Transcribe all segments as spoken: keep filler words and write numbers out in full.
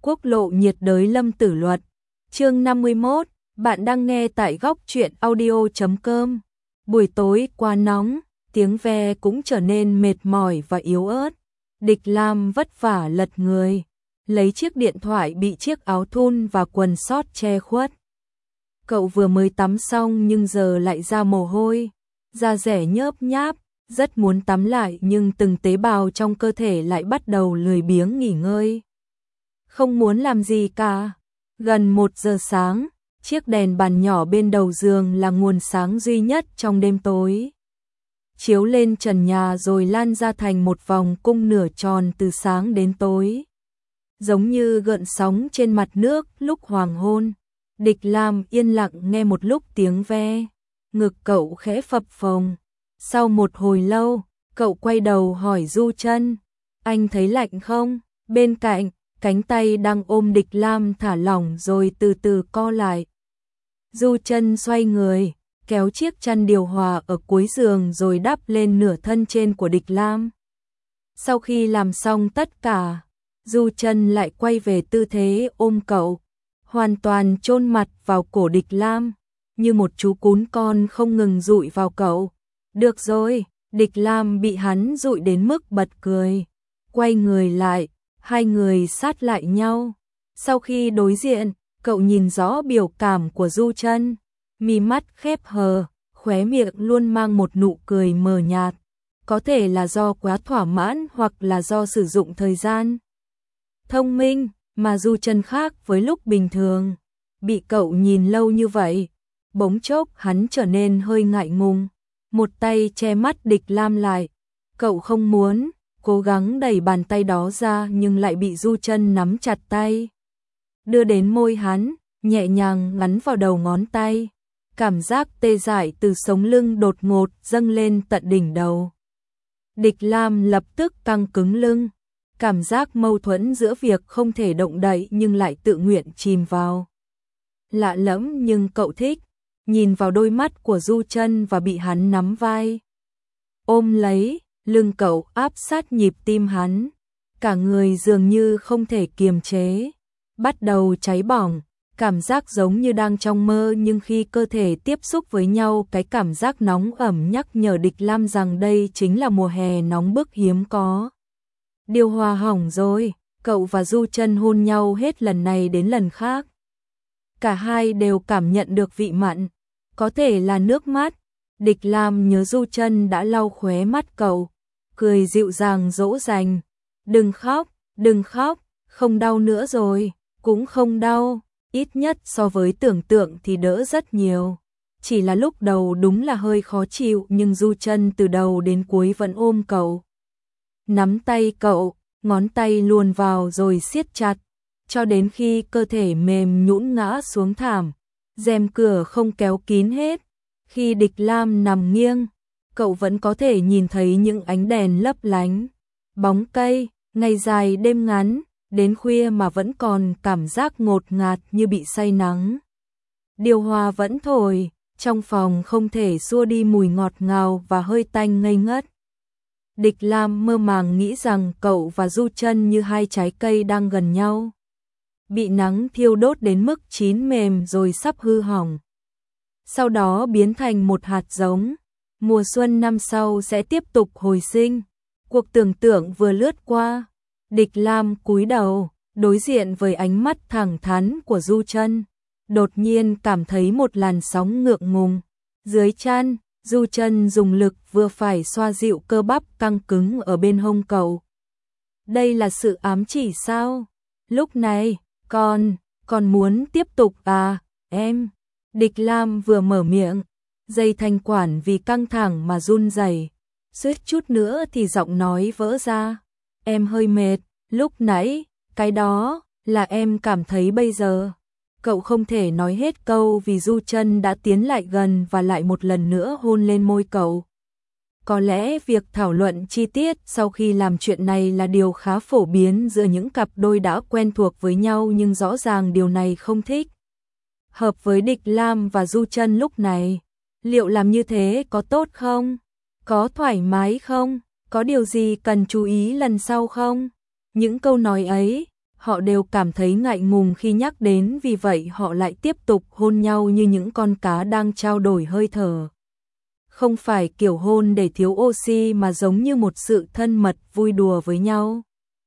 Quốc lộ nhiệt đới Lâm Tử Luật. Chương năm mươi mốt, bạn đang nghe tại góc truyện audio chấm com. Buổi tối quá nóng, tiếng ve cũng trở nên mệt mỏi và yếu ớt. Địch Lam vất vả lật người, lấy chiếc điện thoại bị chiếc áo thun và quần sót che khuất. Cậu vừa mới tắm xong nhưng giờ lại ra mồ hôi, da rẻ nhớp nháp, rất muốn tắm lại nhưng từng tế bào trong cơ thể lại bắt đầu lười biếng nghỉ ngơi. Không muốn làm gì cả. Gần một giờ sáng, chiếc đèn bàn nhỏ bên đầu giường là nguồn sáng duy nhất trong đêm tối. Chiếu lên trần nhà rồi lan ra thành một vòng cung nửa tròn từ sáng đến tối. Giống như gợn sóng trên mặt nước lúc hoàng hôn. Địch Lam yên lặng nghe một lúc tiếng ve. Ngực cậu khẽ phập phồng. Sau một hồi lâu, cậu quay đầu hỏi Du Trân, anh thấy lạnh không? Bên cạnh, cánh tay đang ôm Địch Lam thả lỏng rồi từ từ co lại. Du Trân xoay người, kéo chiếc chăn điều hòa ở cuối giường rồi đắp lên nửa thân trên của Địch Lam. Sau khi làm xong tất cả, Du Trân lại quay về tư thế ôm cậu, hoàn toàn chôn mặt vào cổ Địch Lam, như một chú cún con không ngừng dụi vào cậu. Được rồi, Địch Lam bị hắn dụi đến mức bật cười, quay người lại, hai người sát lại nhau. Sau khi đối diện, cậu nhìn rõ biểu cảm của Du Trân, mí mắt khép hờ, khóe miệng luôn mang một nụ cười mờ nhạt, có thể là do quá thỏa mãn hoặc là do sử dụng thời gian thông minh mà Du Trân khác với lúc bình thường. Bị cậu nhìn lâu như vậy, bỗng chốc hắn trở nên hơi ngại ngùng, một tay che mắt Địch Lam lại. Cậu không muốn cố gắng đẩy bàn tay đó ra nhưng lại bị Du Trân nắm chặt tay, đưa đến môi hắn, nhẹ nhàng ngắn vào đầu ngón tay. Cảm giác tê dại từ sống lưng đột ngột dâng lên tận đỉnh đầu. Địch Lam lập tức căng cứng lưng, cảm giác mâu thuẫn giữa việc không thể động đậy nhưng lại tự nguyện chìm vào. Lạ lẫm nhưng cậu thích, nhìn vào đôi mắt của Du Trân và bị hắn nắm vai, ôm lấy. Lưng cậu áp sát nhịp tim hắn, cả người dường như không thể kiềm chế, bắt đầu cháy bỏng, cảm giác giống như đang trong mơ nhưng khi cơ thể tiếp xúc với nhau cái cảm giác nóng ẩm nhắc nhở Địch Lam rằng đây chính là mùa hè nóng bức hiếm có. Điều hòa hỏng rồi, cậu và Du Trân hôn nhau hết lần này đến lần khác. Cả hai đều cảm nhận được vị mặn, có thể là nước mắt. Địch Lam nhớ Du Trân đã lau khóe mắt cậu, cười dịu dàng dỗ dành. Đừng khóc, đừng khóc, không đau nữa rồi, cũng không đau, ít nhất so với tưởng tượng thì đỡ rất nhiều. Chỉ là lúc đầu đúng là hơi khó chịu nhưng Du Trân từ đầu đến cuối vẫn ôm cậu. Nắm tay cậu, ngón tay luồn vào rồi siết chặt, cho đến khi cơ thể mềm nhũn ngã xuống thảm, rèm cửa không kéo kín hết. Khi Địch Lam nằm nghiêng, cậu vẫn có thể nhìn thấy những ánh đèn lấp lánh, bóng cây, ngày dài đêm ngắn, đến khuya mà vẫn còn cảm giác ngột ngạt như bị say nắng. Điều hòa vẫn thổi, trong phòng không thể xua đi mùi ngọt ngào và hơi tanh ngây ngất. Địch Lam mơ màng nghĩ rằng cậu và Du Trân như hai trái cây đang gần nhau, bị nắng thiêu đốt đến mức chín mềm rồi sắp hư hỏng. Sau đó biến thành một hạt giống, mùa xuân năm sau sẽ tiếp tục hồi sinh. Cuộc tưởng tượng vừa lướt qua, Địch Lam cúi đầu, đối diện với ánh mắt thẳng thắn của Du Trân, đột nhiên cảm thấy một làn sóng ngượng ngùng. Dưới chăn, Du Trân dùng lực vừa phải xoa dịu cơ bắp căng cứng ở bên hông cậu. Đây là sự ám chỉ sao? Lúc này, con, con muốn tiếp tục à, em? Địch Lam vừa mở miệng, dây thanh quản vì căng thẳng mà run rẩy, suýt chút nữa thì giọng nói vỡ ra. Em hơi mệt, lúc nãy, cái đó là em cảm thấy bây giờ. Cậu không thể nói hết câu vì Du Trân đã tiến lại gần và lại một lần nữa hôn lên môi cậu. Có lẽ việc thảo luận chi tiết sau khi làm chuyện này là điều khá phổ biến giữa những cặp đôi đã quen thuộc với nhau nhưng rõ ràng điều này không thích hợp với Địch Lam và Du Trân lúc này. Liệu làm như thế có tốt không? Có thoải mái không? Có điều gì cần chú ý lần sau không? Những câu nói ấy, Họ đều cảm thấy ngại ngùng khi nhắc đến, vì vậy họ lại tiếp tục hôn nhau như những con cá đang trao đổi hơi thở. Không phải kiểu hôn để thiếu oxy mà giống như một sự thân mật vui đùa với nhau.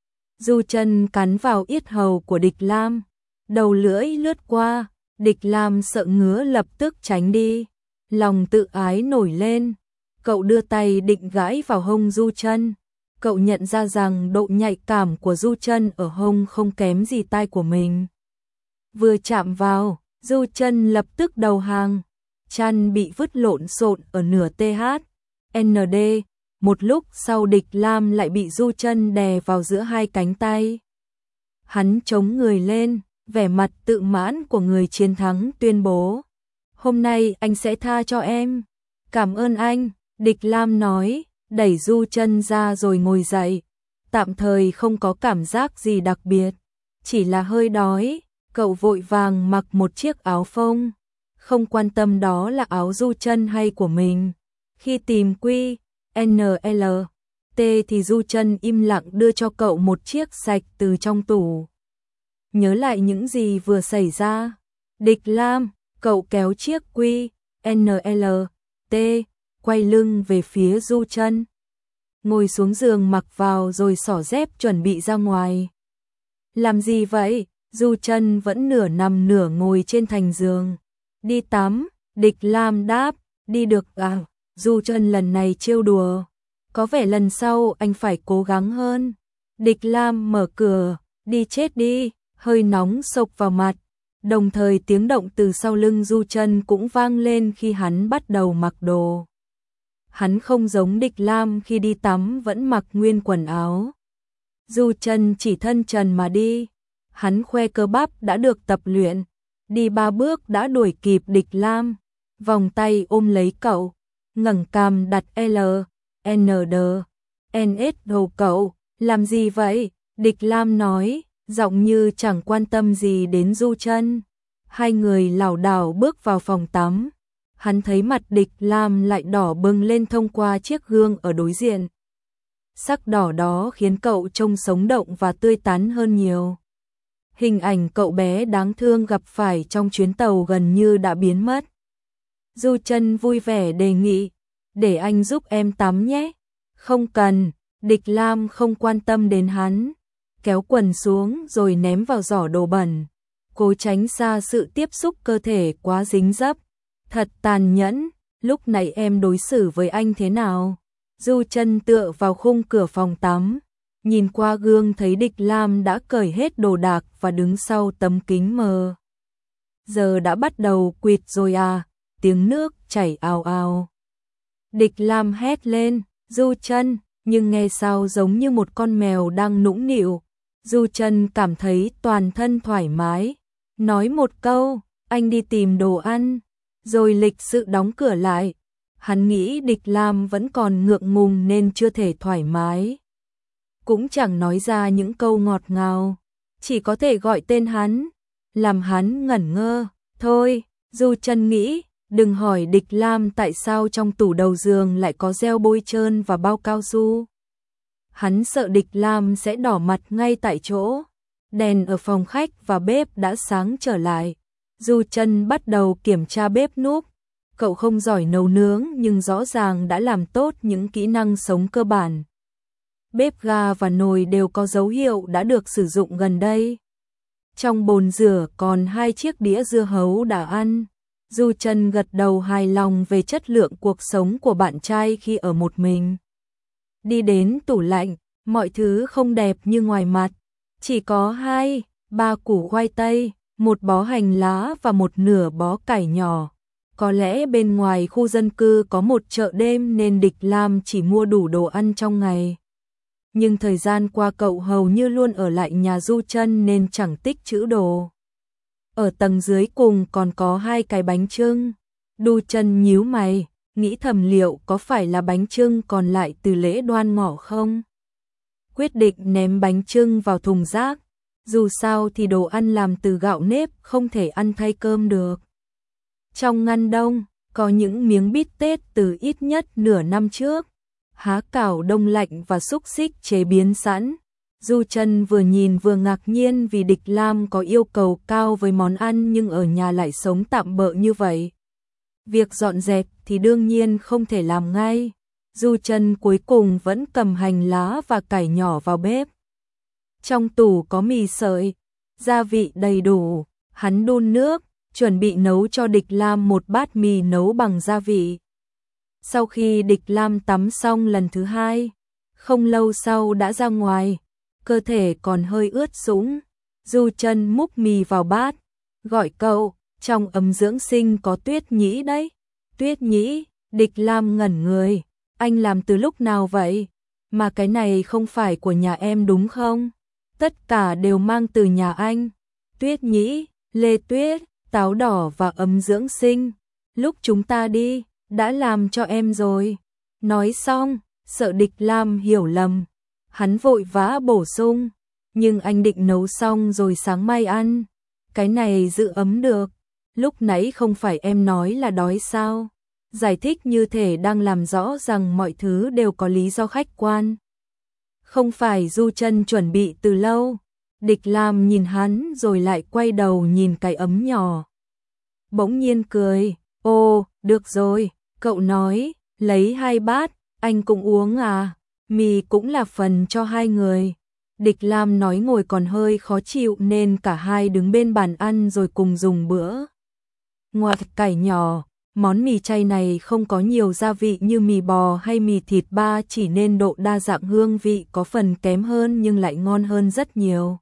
Du Chân cắn vào yết hầu của Địch Lam, đầu lưỡi lướt qua, Địch Lam sợ ngứa lập tức tránh đi, lòng tự ái nổi lên. Cậu đưa tay định gãi vào hông Du Chân. Cậu nhận ra rằng độ nhạy cảm của Du Chân ở hông không kém gì tai của mình. Vừa chạm vào, Du Chân lập tức đầu hàng, chăn bị vứt lộn xộn ở nửa tê hát en đê. Một lúc sau Địch Lam lại bị Du Chân đè vào giữa hai cánh tay. Hắn chống người lên, vẻ mặt tự mãn của người chiến thắng tuyên bố: "Hôm nay anh sẽ tha cho em." "Cảm ơn anh," Địch Lam nói, đẩy Du Chân ra rồi ngồi dậy. Tạm thời không có cảm giác gì đặc biệt, chỉ là hơi đói. Cậu vội vàng mặc một chiếc áo phông, không quan tâm đó là áo Du Chân hay của mình. Khi tìm Quy en lờ tê thì Du Chân im lặng đưa cho cậu một chiếc sạch từ trong tủ. Nhớ lại những gì vừa xảy ra, Địch Lam, cậu kéo chiếc Quy en lờ tê, quay lưng về phía Du Chân, ngồi xuống giường mặc vào rồi xỏ dép chuẩn bị ra ngoài. Làm gì vậy? Du Chân vẫn nửa nằm nửa ngồi trên thành giường. Đi tắm, Địch Lam đáp. Đi được à? Du Chân lần này trêu đùa. Có vẻ lần sau anh phải cố gắng hơn. Địch Lam mở cửa. Đi chết đi, hơi nóng xộc vào mặt. Đồng thời tiếng động từ sau lưng Du Chân cũng vang lên khi hắn bắt đầu mặc đồ. Hắn không giống Địch Lam khi đi tắm vẫn mặc nguyên quần áo. Du Chân chỉ thân trần mà đi. Hắn khoe cơ bắp đã được tập luyện, đi ba bước đã đuổi kịp Địch Lam, vòng tay ôm lấy cậu, ngẩng cằm đặt L, N D, N S đầu cậu, làm gì vậy? Địch Lam nói, giọng như chẳng quan tâm gì đến Du Chân. Hai người lảo đảo bước vào phòng tắm. Hắn thấy mặt Địch Lam lại đỏ bừng lên thông qua chiếc gương ở đối diện. Sắc đỏ đó khiến cậu trông sống động và tươi tắn hơn nhiều. Hình ảnh cậu bé đáng thương gặp phải trong chuyến tàu gần như đã biến mất. Du Chân vui vẻ đề nghị, để anh giúp em tắm nhé. Không cần, Địch Lam không quan tâm đến hắn, kéo quần xuống rồi ném vào giỏ đồ bẩn, cố tránh xa sự tiếp xúc cơ thể quá dính dấp. Thật tàn nhẫn, lúc nãy em đối xử với anh thế nào? Du Chân tựa vào khung cửa phòng tắm, nhìn qua gương thấy Địch Lam đã cởi hết đồ đạc và đứng sau tấm kính mờ. Giờ đã bắt đầu quỵt rồi à? Tiếng nước chảy ào ào. Địch Lam hét lên, Du Chân, nhưng nghe sao giống như một con mèo đang nũng nịu. Du Chân cảm thấy toàn thân thoải mái, nói một câu, anh đi tìm đồ ăn, rồi lịch sự đóng cửa lại. Hắn nghĩ Địch Lam vẫn còn ngượng ngùng nên chưa thể thoải mái. Cũng chẳng nói ra những câu ngọt ngào, chỉ có thể gọi tên hắn, làm hắn ngẩn ngơ. Thôi, Du Chân nghĩ, đừng hỏi Địch Lam tại sao trong tủ đầu giường lại có gel bôi trơn và bao cao su. Hắn sợ Địch Lam sẽ đỏ mặt ngay tại chỗ. Đèn ở phòng khách và bếp đã sáng trở lại. Du Chân bắt đầu kiểm tra bếp núc. Cậu không giỏi nấu nướng nhưng rõ ràng đã làm tốt những kỹ năng sống cơ bản. Bếp ga và nồi đều có dấu hiệu đã được sử dụng gần đây. Trong bồn rửa còn hai chiếc đĩa dưa hấu đã ăn. Du Chân gật đầu hài lòng về chất lượng cuộc sống của bạn trai khi ở một mình. Đi đến tủ lạnh, mọi thứ không đẹp như ngoài mặt. Chỉ có hai, ba củ khoai tây, một bó hành lá và một nửa bó cải nhỏ. Có lẽ bên ngoài khu dân cư có một chợ đêm nên Địch Lam chỉ mua đủ đồ ăn trong ngày. Nhưng thời gian qua cậu hầu như luôn ở lại nhà Du Chân nên chẳng tích trữ đồ. Ở tầng dưới cùng còn có hai cái bánh chưng. Du Chân nhíu mày, nghĩ thầm liệu có phải là bánh chưng còn lại từ lễ Đoan Ngọ không? Quyết định ném bánh chưng vào thùng rác. Dù sao thì đồ ăn làm từ gạo nếp không thể ăn thay cơm được. Trong ngăn đông, có những miếng bít tết từ ít nhất nửa năm trước, há cảo đông lạnh và xúc xích chế biến sẵn. Du Chân vừa nhìn vừa ngạc nhiên vì Địch Lam có yêu cầu cao với món ăn nhưng ở nhà lại sống tạm bợ như vậy. Việc dọn dẹp thì đương nhiên không thể làm ngay. Du Chân cuối cùng vẫn cầm hành lá và cải nhỏ vào bếp. Trong tủ có mì sợi, gia vị đầy đủ, hắn đun nước, chuẩn bị nấu cho Địch Lam một bát mì nấu bằng gia vị. Sau khi Địch Lam tắm xong lần thứ hai, không lâu sau đã ra ngoài, cơ thể còn hơi ướt sũng. Du Chân múc mì vào bát, gọi cậu, trong ấm dưỡng sinh có Tuyết Nhĩ đấy. Tuyết Nhĩ, Địch Lam ngẩn người, anh làm từ lúc nào vậy? Mà cái này không phải của nhà em đúng không? Tất cả đều mang từ nhà anh. Tuyết Nhĩ, lê tuyết, táo đỏ và ấm dưỡng sinh. Lúc chúng ta đi, đã làm cho em rồi. Nói xong, sợ Địch Lam hiểu lầm, hắn vội vã bổ sung, nhưng anh định nấu xong rồi sáng mai ăn. Cái này giữ ấm được. Lúc nãy không phải em nói là đói sao? Giải thích như thể đang làm rõ rằng mọi thứ đều có lý do khách quan. Không phải Du Chân chuẩn bị từ lâu. Địch Lam nhìn hắn rồi lại quay đầu nhìn cái ấm nhỏ. Bỗng nhiên cười, ô, được rồi, cậu nói, lấy hai bát, anh cũng uống à, mì cũng là phần cho hai người. Địch Lam nói ngồi còn hơi khó chịu nên cả hai đứng bên bàn ăn rồi cùng dùng bữa. Ngoài cải nhỏ, món mì chay này không có nhiều gia vị như mì bò hay mì thịt ba, chỉ nên độ đa dạng hương vị có phần kém hơn nhưng lại ngon hơn rất nhiều.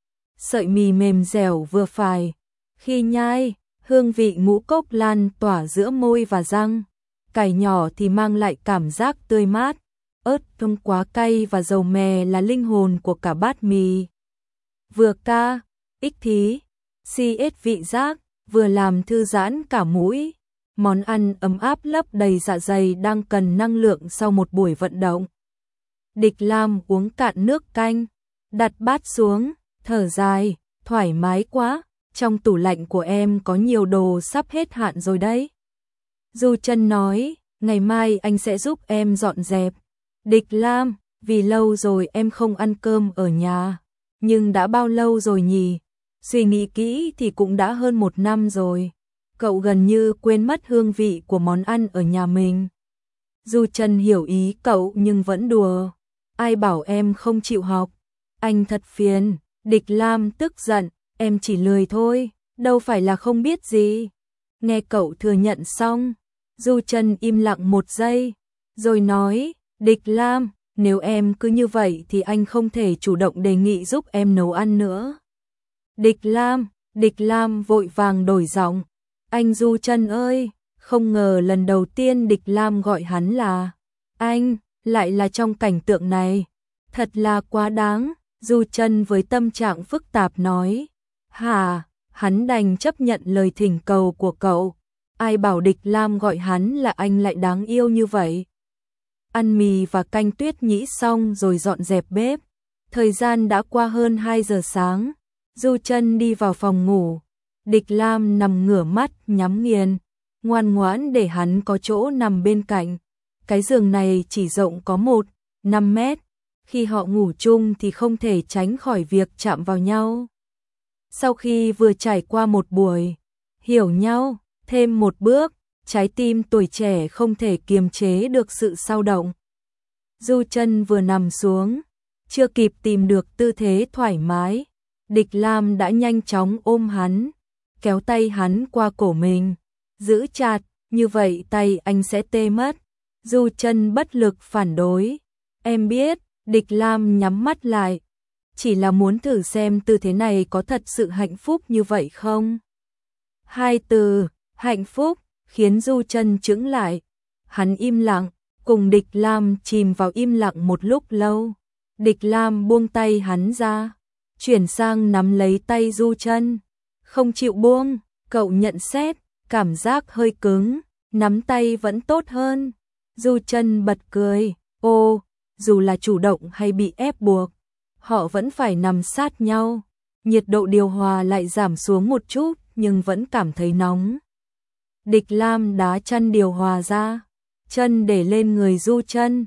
Sợi mì mềm dẻo vừa phải, khi nhai, hương vị ngũ cốc lan tỏa giữa môi và răng. Cải nhỏ thì mang lại cảm giác tươi mát, ớt không quá cay và dầu mè là linh hồn của cả bát mì. Vừa ca, ích thí, si ết vị giác, vừa làm thư giãn cả mũi. Món ăn ấm áp lấp đầy dạ dày đang cần năng lượng sau một buổi vận động. Địch Lam uống cạn nước canh, đặt bát xuống, thở dài, thoải mái quá, trong tủ lạnh của em có nhiều đồ sắp hết hạn rồi đấy. Du Chân nói, ngày mai anh sẽ giúp em dọn dẹp. Địch Lam, vì lâu rồi em không ăn cơm ở nhà, nhưng đã bao lâu rồi nhỉ? Suy nghĩ kỹ thì cũng đã hơn một năm rồi. Cậu gần như quên mất hương vị của món ăn ở nhà mình. Du Chân hiểu ý cậu nhưng vẫn đùa. Ai bảo em không chịu học? Anh thật phiền. Địch Lam tức giận, em chỉ lười thôi, đâu phải là không biết gì. Nghe cậu thừa nhận xong, Du Chân im lặng một giây, rồi nói, Địch Lam, nếu em cứ như vậy thì anh không thể chủ động đề nghị giúp em nấu ăn nữa. Địch Lam, Địch Lam vội vàng đổi giọng, anh Du Chân ơi, không ngờ lần đầu tiên Địch Lam gọi hắn là anh, lại là trong cảnh tượng này, thật là quá đáng. Du Chân với tâm trạng phức tạp nói, hả, hắn đành chấp nhận lời thỉnh cầu của cậu. Ai bảo Địch Lam gọi hắn là anh lại đáng yêu như vậy. Ăn mì và canh Tuyết Nhĩ xong rồi dọn dẹp bếp. Thời gian đã qua hơn hai giờ sáng. Du Chân đi vào phòng ngủ. Địch Lam nằm ngửa mắt nhắm nghiền, ngoan ngoãn để hắn có chỗ nằm bên cạnh. Cái giường này chỉ rộng có một, năm mét. Khi họ ngủ chung thì không thể tránh khỏi việc chạm vào nhau. Sau khi vừa trải qua một buổi hiểu nhau, thêm một bước, trái tim tuổi trẻ không thể kiềm chế được sự xao động. Du Chân vừa nằm xuống, chưa kịp tìm được tư thế thoải mái, Địch Lam đã nhanh chóng ôm hắn, kéo tay hắn qua cổ mình, giữ chặt, như vậy tay anh sẽ tê mất. Du Chân bất lực phản đối, em biết. Địch Lam nhắm mắt lại, chỉ là muốn thử xem tư thế này có thật sự hạnh phúc như vậy không. Hai từ, hạnh phúc, khiến Du Chân chững lại. Hắn im lặng, cùng Địch Lam chìm vào im lặng một lúc lâu. Địch Lam buông tay hắn ra, chuyển sang nắm lấy tay Du Chân. Không chịu buông, cậu nhận xét, cảm giác hơi cứng, nắm tay vẫn tốt hơn. Du Chân bật cười, ô, dù là chủ động hay bị ép buộc, họ vẫn phải nằm sát nhau. Nhiệt độ điều hòa lại giảm xuống một chút nhưng vẫn cảm thấy nóng. Địch Lam đá chăn điều hòa ra, chân để lên người Du Chân,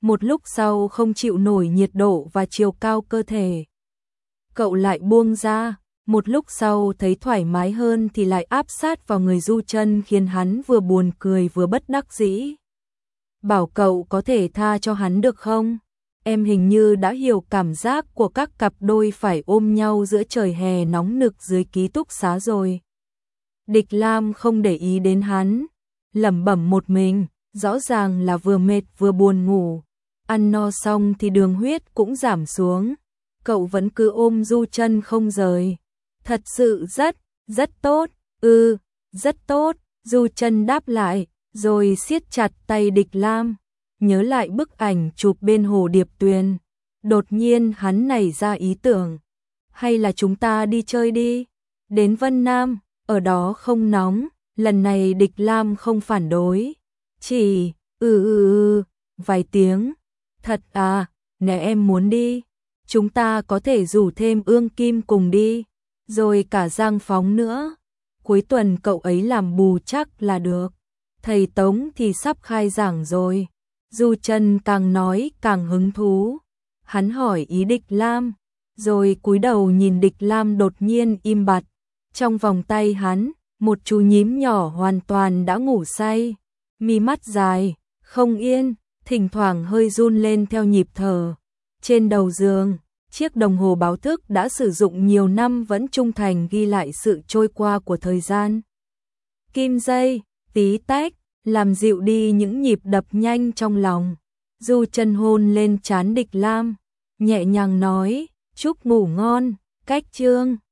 một lúc sau không chịu nổi nhiệt độ và chiều cao cơ thể. Cậu lại buông ra, một lúc sau thấy thoải mái hơn thì lại áp sát vào người Du Trân khiến hắn vừa buồn cười vừa bất đắc dĩ. Bảo cậu có thể tha cho hắn được không? Em hình như đã hiểu cảm giác của các cặp đôi phải ôm nhau giữa trời hè nóng nực dưới ký túc xá rồi. Địch Lam không để ý đến hắn, lẩm bẩm một mình, rõ ràng là vừa mệt vừa buồn ngủ. Ăn no xong thì đường huyết cũng giảm xuống, cậu vẫn cứ ôm Du Trân không rời. Thật sự rất, rất tốt, ừ, rất tốt, Du Trân đáp lại, rồi siết chặt tay Địch Lam. Nhớ lại bức ảnh chụp bên hồ Điệp Tuyền, đột nhiên hắn nảy ra ý tưởng, hay là chúng ta đi chơi đi, đến Vân Nam, ở đó không nóng. Lần này Địch Lam không phản đối, chỉ ừ ừ ừ vài tiếng. Thật à, nếu em muốn đi, chúng ta có thể rủ thêm Ương Kim cùng đi, rồi cả Giang Phóng nữa. Cuối tuần cậu ấy làm bù chắc là được. Thầy Tống thì sắp khai giảng rồi. Du Trân càng nói càng hứng thú. Hắn hỏi ý Địch Lam, rồi cúi đầu nhìn Địch Lam đột nhiên im bặt. Trong vòng tay hắn, một chú nhím nhỏ hoàn toàn đã ngủ say, mi mắt dài, không yên, thỉnh thoảng hơi run lên theo nhịp thở. Trên đầu giường, chiếc đồng hồ báo thức đã sử dụng nhiều năm vẫn trung thành ghi lại sự trôi qua của thời gian. Kim dây, tí tách, làm dịu đi những nhịp đập nhanh trong lòng. Du Trân hôn lên trán Địch Lam, nhẹ nhàng nói, chúc ngủ ngon, cách chương.